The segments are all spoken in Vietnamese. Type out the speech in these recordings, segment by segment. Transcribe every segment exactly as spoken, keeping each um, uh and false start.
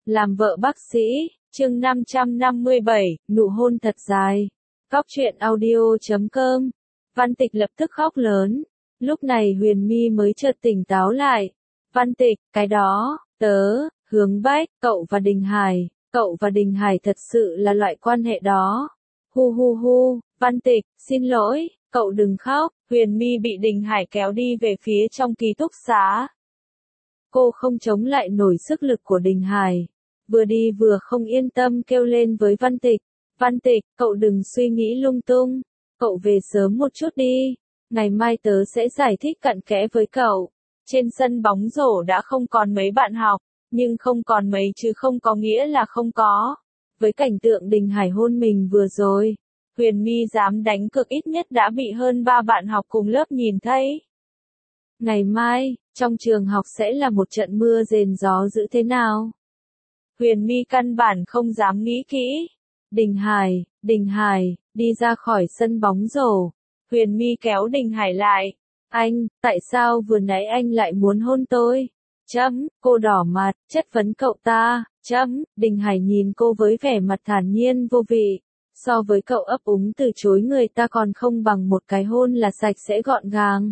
Làm vợ bác sĩ, chương năm trăm năm mươi bảy, nụ hôn thật dài. Cóc truyện audio chấm com. Văn Tịch lập tức khóc lớn. Lúc này Huyền My mới chợt tỉnh táo lại. Văn Tịch, cái đó, tớ, Hướng Bách, cậu và Đình Hải, cậu và Đình Hải thật sự là loại quan hệ đó. Hu hu hu, Văn Tịch, xin lỗi, cậu đừng khóc. Huyền My bị Đình Hải kéo đi về phía trong ký túc xá. Cô không chống lại nổi sức lực của Đình Hải. Vừa đi vừa không yên tâm kêu lên với Văn Tịch. Văn Tịch, cậu đừng suy nghĩ lung tung. Cậu về sớm một chút đi. Ngày mai tớ sẽ giải thích cặn kẽ với cậu. Trên sân bóng rổ đã không còn mấy bạn học. Nhưng không còn mấy chứ không có nghĩa là không có. Với cảnh tượng Đình Hải hôn mình vừa rồi, Huyền My dám đánh cược ít nhất đã bị hơn ba bạn học cùng lớp nhìn thấy. Ngày mai, trong trường học sẽ là một trận mưa rền gió dữ thế nào? Huyền My căn bản không dám nghĩ kỹ. Đình Hải, Đình Hải, đi ra khỏi sân bóng rổ. Huyền My kéo Đình Hải lại. Anh, tại sao vừa nãy anh lại muốn hôn tôi? Chấm, cô đỏ mặt, chất vấn cậu ta. Chấm, Đình Hải nhìn cô với vẻ mặt thản nhiên vô vị. So với cậu ấp úng từ chối người ta còn không bằng một cái hôn là sạch sẽ gọn gàng.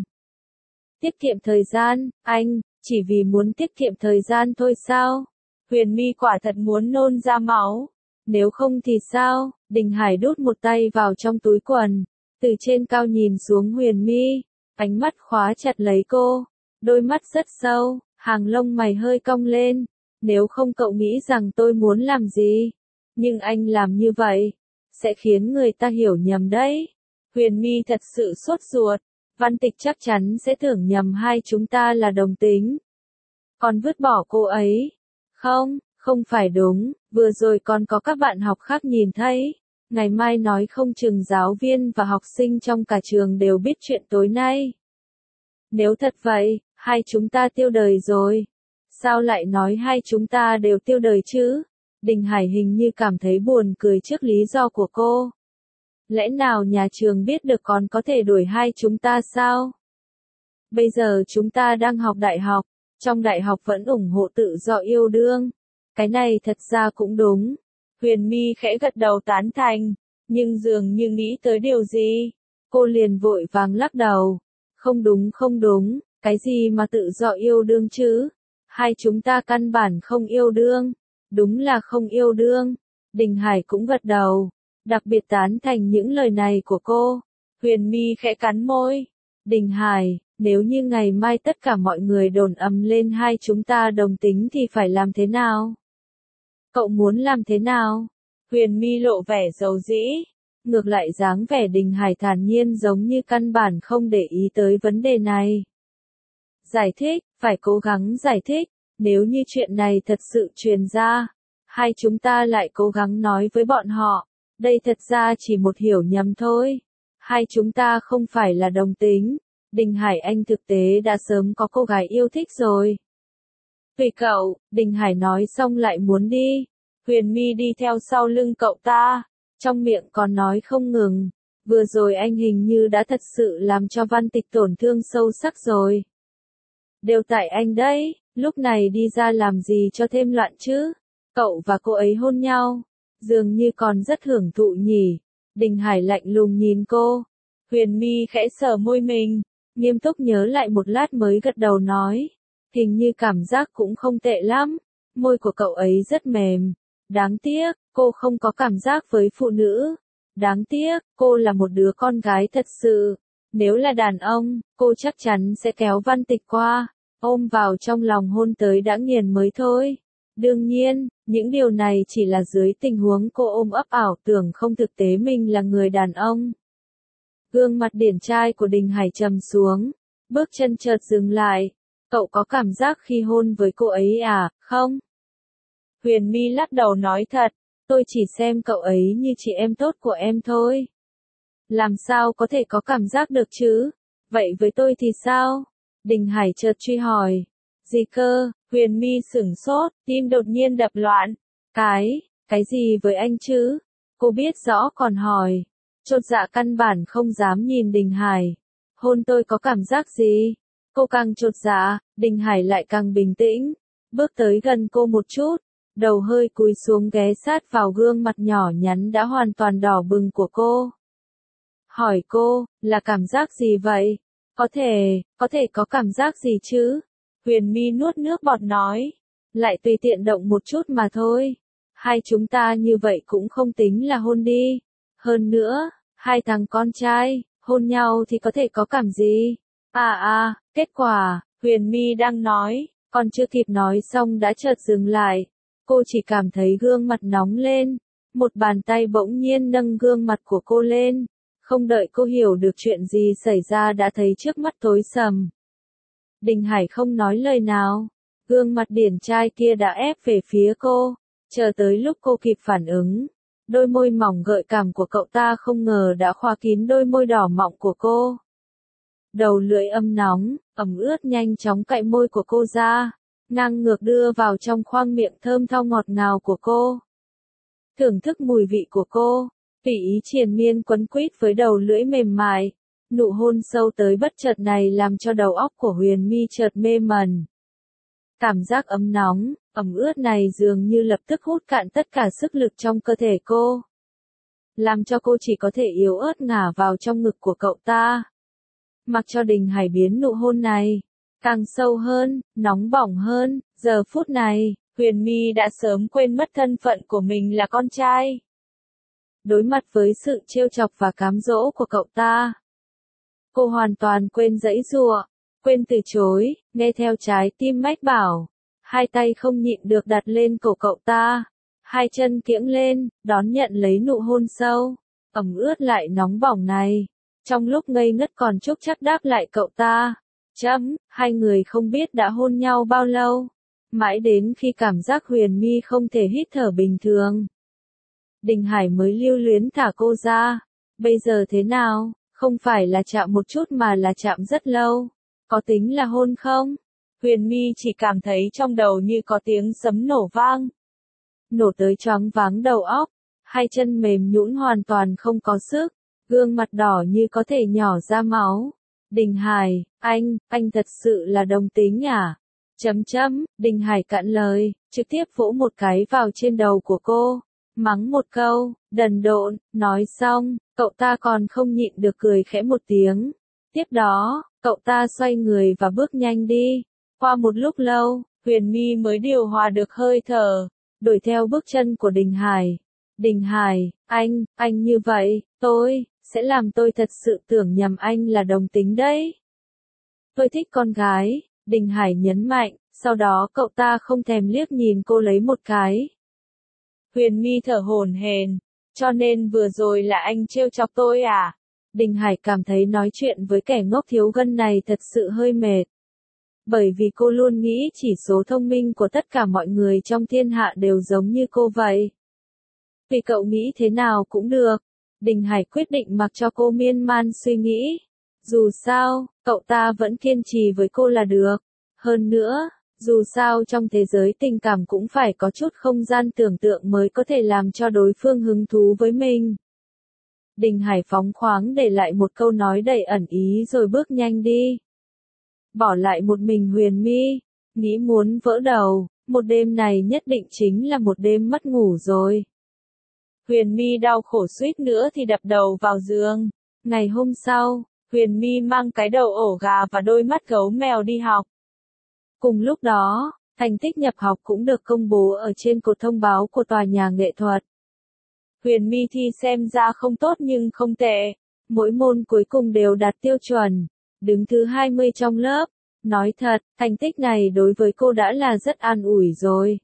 Tiết kiệm thời gian, anh, chỉ vì muốn tiết kiệm thời gian thôi sao? Huyền My quả thật muốn nôn ra máu. Nếu không thì sao? Đình Hải đút một tay vào trong túi quần. Từ trên cao nhìn xuống Huyền My. Ánh mắt khóa chặt lấy cô. Đôi mắt rất sâu, hàng lông mày hơi cong lên. Nếu không cậu nghĩ rằng tôi muốn làm gì? Nhưng anh làm như vậy, sẽ khiến người ta hiểu nhầm đấy. Huyền My thật sự sốt ruột. Văn Tịch chắc chắn sẽ tưởng nhầm hai chúng ta là đồng tính. Còn vứt bỏ cô ấy. Không, không phải đúng, vừa rồi còn có các bạn học khác nhìn thấy. Ngày mai nói không chừng giáo viên và học sinh trong cả trường đều biết chuyện tối nay. Nếu thật vậy, hai chúng ta tiêu đời rồi. Sao lại nói hai chúng ta đều tiêu đời chứ? Đình Hải hình như cảm thấy buồn cười trước lý do của cô. Lẽ nào nhà trường biết được còn có thể đuổi hai chúng ta sao? Bây giờ chúng ta đang học đại học, trong đại học vẫn ủng hộ tự do yêu đương. Cái này thật ra cũng đúng. Huyền My khẽ gật đầu tán thành, nhưng dường như nghĩ tới điều gì. Cô liền vội vàng lắc đầu. Không đúng không đúng, cái gì mà tự do yêu đương chứ? Hai chúng ta căn bản không yêu đương. Đúng là không yêu đương. Đình Hải cũng gật đầu. Đặc biệt tán thành những lời này của cô. Huyền My khẽ cắn môi. Đình Hải, nếu như ngày mai tất cả mọi người đồn ầm lên hai chúng ta đồng tính thì phải làm thế nào? Cậu muốn làm thế nào? Huyền My lộ vẻ dầu dĩ. Ngược lại dáng vẻ Đình Hải thản nhiên giống như căn bản không để ý tới vấn đề này. Giải thích, phải cố gắng giải thích. Nếu như chuyện này thật sự truyền ra, hai chúng ta lại cố gắng nói với bọn họ. Đây thật ra chỉ một hiểu nhầm thôi. Hai chúng ta không phải là đồng tính. Đình Hải anh thực tế đã sớm có cô gái yêu thích rồi. Tùy cậu, Đình Hải nói xong lại muốn đi. Huyền My đi theo sau lưng cậu ta. Trong miệng còn nói không ngừng. Vừa rồi anh hình như đã thật sự làm cho Văn Tịch tổn thương sâu sắc rồi. Đều tại anh đấy, lúc này đi ra làm gì cho thêm loạn chứ? Cậu và cô ấy hôn nhau. Dường như còn rất hưởng thụ nhỉ. Đình Hải lạnh lùng nhìn cô. Huyền My khẽ sờ môi mình. Nghiêm túc nhớ lại một lát mới gật đầu nói. Hình như cảm giác cũng không tệ lắm. Môi của cậu ấy rất mềm. Đáng tiếc, cô không có cảm giác với phụ nữ. Đáng tiếc, cô là một đứa con gái thật sự. Nếu là đàn ông, cô chắc chắn sẽ kéo Văn Tịch qua. Ôm vào trong lòng hôn tới đã nghiền mới thôi. Đương nhiên, những điều này chỉ là dưới tình huống cô ôm ấp ảo tưởng không thực tế mình là người đàn ông. Gương mặt điển trai của Đình Hải trầm xuống. Bước chân chợt dừng lại. Cậu có cảm giác khi hôn với cô ấy à, không? Huyền My lắc đầu nói thật. Tôi chỉ xem cậu ấy như chị em tốt của em thôi. Làm sao có thể có cảm giác được chứ? Vậy với tôi thì sao? Đình Hải chợt truy hỏi. Gì cơ? Huyền My sửng sốt, tim đột nhiên đập loạn. Cái, cái gì với anh chứ? Cô biết rõ còn hỏi. Chột dạ căn bản không dám nhìn Đình Hải. Hôn tôi có cảm giác gì? Cô càng chột dạ, Đình Hải lại càng bình tĩnh. Bước tới gần cô một chút. đầu hơi cúi xuống ghé sát vào gương mặt nhỏ nhắn đã hoàn toàn đỏ bừng của cô. Hỏi cô, là cảm giác gì vậy? Có thể, có thể có cảm giác gì chứ? Huyền My nuốt nước bọt nói, lại tùy tiện động một chút mà thôi. Hai chúng ta như vậy cũng không tính là hôn đi. Hơn nữa, hai thằng con trai, hôn nhau thì có thể có cảm gì? À à, kết quả, Huyền My đang nói, còn chưa kịp nói xong đã chợt dừng lại. Cô chỉ cảm thấy gương mặt nóng lên, một bàn tay bỗng nhiên nâng gương mặt của cô lên. Không đợi cô hiểu được chuyện gì xảy ra đã thấy trước mắt tối sầm. Đình Hải không nói lời nào, gương mặt điển trai kia đã ép về phía cô, chờ tới lúc cô kịp phản ứng. Đôi môi mỏng gợi cảm của cậu ta không ngờ đã khóa kín đôi môi đỏ mọng của cô. Đầu lưỡi âm nóng, ẩm ướt nhanh chóng cạy môi của cô ra, ngang ngược đưa vào trong khoang miệng thơm tho ngọt ngào của cô. Thưởng thức mùi vị của cô, tùy ý triền miên quấn quýt với đầu lưỡi mềm mại. Nụ hôn sâu tới bất chợt này làm cho đầu óc của Huyền My chợt mê mẩn. Cảm giác ấm nóng, ẩm ướt này dường như lập tức hút cạn tất cả sức lực trong cơ thể cô. Làm cho cô chỉ có thể yếu ớt ngả vào trong ngực của cậu ta. Mặc cho Đình Hải biến nụ hôn này càng sâu hơn, nóng bỏng hơn, giờ phút này, Huyền My đã sớm quên mất thân phận của mình là con trai. Đối mặt với sự trêu chọc và cám dỗ của cậu ta, cô hoàn toàn quên giãy giụa, quên từ chối, nghe theo trái tim mách bảo. Hai tay không nhịn được đặt lên cổ cậu ta, hai chân kiễng lên, đón nhận lấy nụ hôn sâu, ẩm ướt lại nóng bỏng này. Trong lúc ngây ngất còn chúc chắc đáp lại cậu ta. Chấm, hai người không biết đã hôn nhau bao lâu. Mãi đến khi cảm giác Huyền My không thể hít thở bình thường, Đình Hải mới lưu luyến thả cô ra. Bây giờ thế nào? Không phải là chạm một chút mà là chạm rất lâu. Có tính là hôn không? Huyền My chỉ cảm thấy trong đầu như có tiếng sấm nổ vang. Nổ tới choáng váng đầu óc, hai chân mềm nhũn hoàn toàn không có sức, gương mặt đỏ như có thể nhỏ ra máu. Đình Hải, anh, anh thật sự là đồng tính à? Chấm chấm, Đình Hải cạn lời, trực tiếp vỗ một cái vào trên đầu của cô, mắng một câu, đần độn. Nói xong, cậu ta còn không nhịn được cười khẽ một tiếng. Tiếp đó, cậu ta xoay người và bước nhanh đi. Qua một lúc lâu, Huyền My mới điều hòa được hơi thở, đuổi theo bước chân của Đình Hải. Đình Hải, anh, anh như vậy, tôi, sẽ làm tôi thật sự tưởng nhầm anh là đồng tính đấy. Tôi thích con gái, Đình Hải nhấn mạnh, sau đó cậu ta không thèm liếc nhìn cô lấy một cái. Huyền My thở hổn hển, cho nên vừa rồi là anh trêu chọc tôi à? Đình Hải cảm thấy nói chuyện với kẻ ngốc thiếu gân này thật sự hơi mệt. Bởi vì cô luôn nghĩ chỉ số thông minh của tất cả mọi người trong thiên hạ đều giống như cô vậy. Vì cậu nghĩ thế nào cũng được. Đình Hải quyết định mặc cho cô miên man suy nghĩ. Dù sao, cậu ta vẫn kiên trì với cô là được. Hơn nữa, dù sao trong thế giới tình cảm cũng phải có chút không gian tưởng tượng mới có thể làm cho đối phương hứng thú với mình. Đình Hải phóng khoáng để lại một câu nói đầy ẩn ý rồi bước nhanh đi. Bỏ lại một mình Huyền My, nghĩ muốn vỡ đầu, một đêm này nhất định chính là một đêm mất ngủ rồi. Huyền My đau khổ suýt nữa thì đập đầu vào giường. Ngày hôm sau, Huyền My mang cái đầu ổ gà và đôi mắt gấu mèo đi học. Cùng lúc đó, thành tích nhập học cũng được công bố ở trên cột thông báo của tòa nhà nghệ thuật. Huyền My thi xem ra không tốt nhưng không tệ, mỗi môn cuối cùng đều đạt tiêu chuẩn, đứng thứ hai mươi trong lớp. Nói thật, thành tích này đối với cô đã là rất an ủi rồi.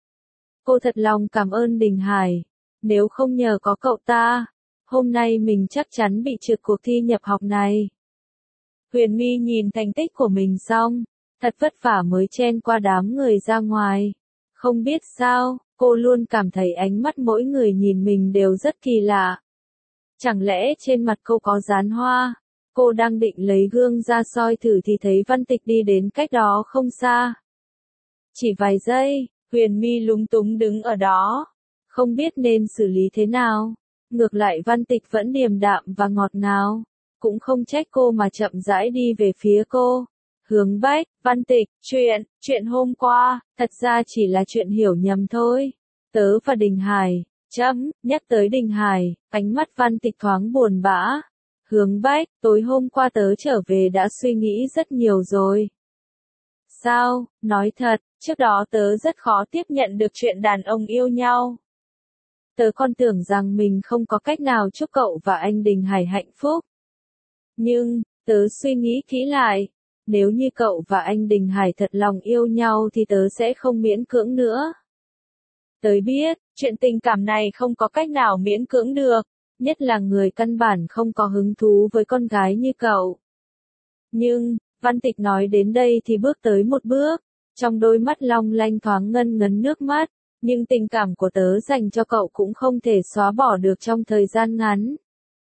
Cô thật lòng cảm ơn Đình Hải, nếu không nhờ có cậu ta, hôm nay mình chắc chắn bị trượt cuộc thi nhập học này. Huyền My nhìn thành tích của mình xong, thật vất vả mới chen qua đám người ra ngoài. Không biết sao, cô luôn cảm thấy ánh mắt mỗi người nhìn mình đều rất kỳ lạ. Chẳng lẽ trên mặt cô có dán hoa? Cô đang định lấy gương ra soi thử thì thấy Văn Tịch đi đến cách đó không xa. Chỉ vài giây, Huyền My lúng túng đứng ở đó, không biết nên xử lý thế nào. Ngược lại Văn Tịch vẫn điềm đạm và ngọt ngào, cũng không trách cô mà chậm rãi đi về phía cô. Hướng Bách, Văn Tịch, chuyện, chuyện hôm qua, thật ra chỉ là chuyện hiểu nhầm thôi. Tớ và Đình Hải, chấm, nhắc tới Đình Hải, ánh mắt Văn Tịch thoáng buồn bã. Hướng Bách, tối hôm qua tớ trở về đã suy nghĩ rất nhiều rồi. Sao, nói thật, trước đó tớ rất khó tiếp nhận được chuyện đàn ông yêu nhau. Tớ còn tưởng rằng mình không có cách nào chúc cậu và anh Đình Hải hạnh phúc. Nhưng, tớ suy nghĩ kỹ lại, nếu như cậu và anh Đình Hải thật lòng yêu nhau thì tớ sẽ không miễn cưỡng nữa. Tớ biết, chuyện tình cảm này không có cách nào miễn cưỡng được, nhất là người căn bản không có hứng thú với con gái như cậu. Nhưng, Văn Tịch nói đến đây thì bước tới một bước, trong đôi mắt long lanh thoáng ngân ngấn nước mắt, nhưng tình cảm của tớ dành cho cậu cũng không thể xóa bỏ được trong thời gian ngắn.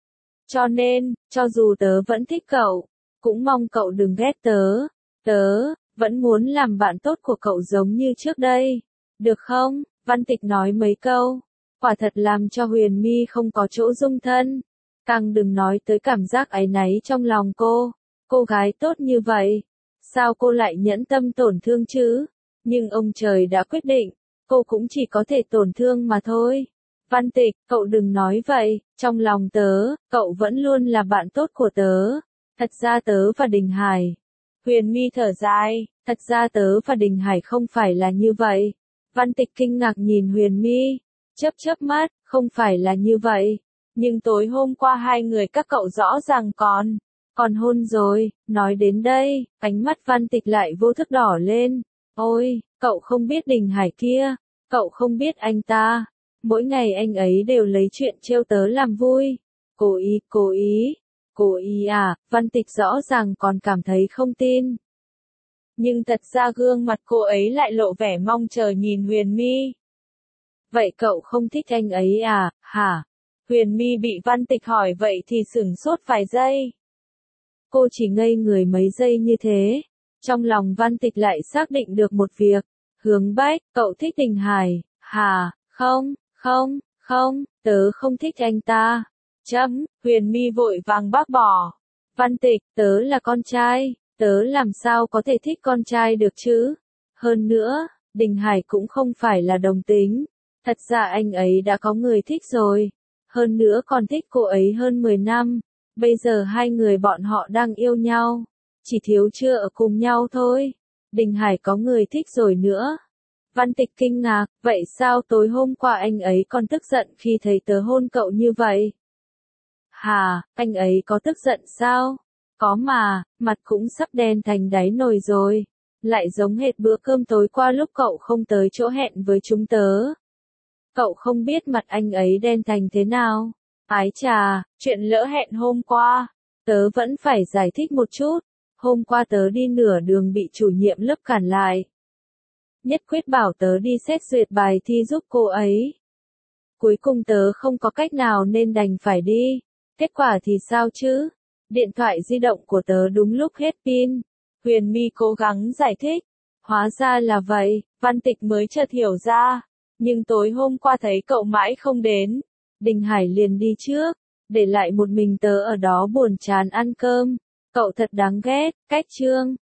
Cho nên, cho dù tớ vẫn thích cậu, cũng mong cậu đừng ghét tớ, tớ, vẫn muốn làm bạn tốt của cậu giống như trước đây, được không? Văn Tịch nói mấy câu, quả thật làm cho Huyền My không có chỗ dung thân, càng đừng nói tới cảm giác áy náy trong lòng cô, cô gái tốt như vậy, sao cô lại nhẫn tâm tổn thương chứ? Nhưng ông trời đã quyết định, cô cũng chỉ có thể tổn thương mà thôi. Văn Tịch, cậu đừng nói vậy, trong lòng tớ, cậu vẫn luôn là bạn tốt của tớ. Thật ra tớ và Đình Hải. Huyền My thở dài, thật ra tớ và Đình Hải không phải là như vậy. Văn Tịch kinh ngạc nhìn Huyền My, chớp chớp mắt, không phải là như vậy. Nhưng tối hôm qua hai người các cậu rõ ràng còn, còn hôn rồi, nói đến đây, ánh mắt Văn Tịch lại vô thức đỏ lên. Ôi, cậu không biết Đình Hải kia, cậu không biết anh ta. Mỗi ngày anh ấy đều lấy chuyện trêu tớ làm vui. Cố ý, cố ý. Cố ý à, Văn Tịch rõ ràng còn cảm thấy không tin. Nhưng thật ra gương mặt cô ấy lại lộ vẻ mong chờ nhìn Huyền My. Vậy cậu không thích anh ấy à, hả? Huyền My bị Văn Tịch hỏi vậy thì sửng sốt vài giây. Cô chỉ ngây người mấy giây như thế. Trong lòng Văn Tịch lại xác định được một việc. Hướng Bách, cậu thích Đình Hải, hả? Không, không, không, tớ không thích anh ta. Chấm, Huyền My vội vàng bác bỏ. Văn Tịch, tớ là con trai, tớ làm sao có thể thích con trai được chứ? Hơn nữa, Đình Hải cũng không phải là đồng tính. Thật ra anh ấy đã có người thích rồi. Hơn nữa còn thích cô ấy hơn mười năm. Bây giờ hai người bọn họ đang yêu nhau. Chỉ thiếu chưa ở cùng nhau thôi. Đình Hải có người thích rồi nữa. Văn Tịch kinh ngạc, vậy sao tối hôm qua anh ấy còn tức giận khi thấy tớ hôn cậu như vậy? Hà, anh ấy có tức giận sao? Có mà, mặt cũng sắp đen thành đáy nồi rồi. Lại giống hệt bữa cơm tối qua lúc cậu không tới chỗ hẹn với chúng tớ. Cậu không biết mặt anh ấy đen thành thế nào. Ái chà, chuyện lỡ hẹn hôm qua. Tớ vẫn phải giải thích một chút. Hôm qua tớ đi nửa đường bị chủ nhiệm lớp cản lại. Nhất quyết bảo tớ đi xét duyệt bài thi giúp cô ấy. Cuối cùng tớ không có cách nào nên đành phải đi. Kết quả thì sao chứ? Điện thoại di động của tớ đúng lúc hết pin. Huyền My cố gắng giải thích. Hóa ra là vậy, Văn Tịch mới chợt hiểu ra. Nhưng tối hôm qua thấy cậu mãi không đến. Đình Hải liền đi trước, để lại một mình tớ ở đó buồn chán ăn cơm. Cậu thật đáng ghét, cách chương.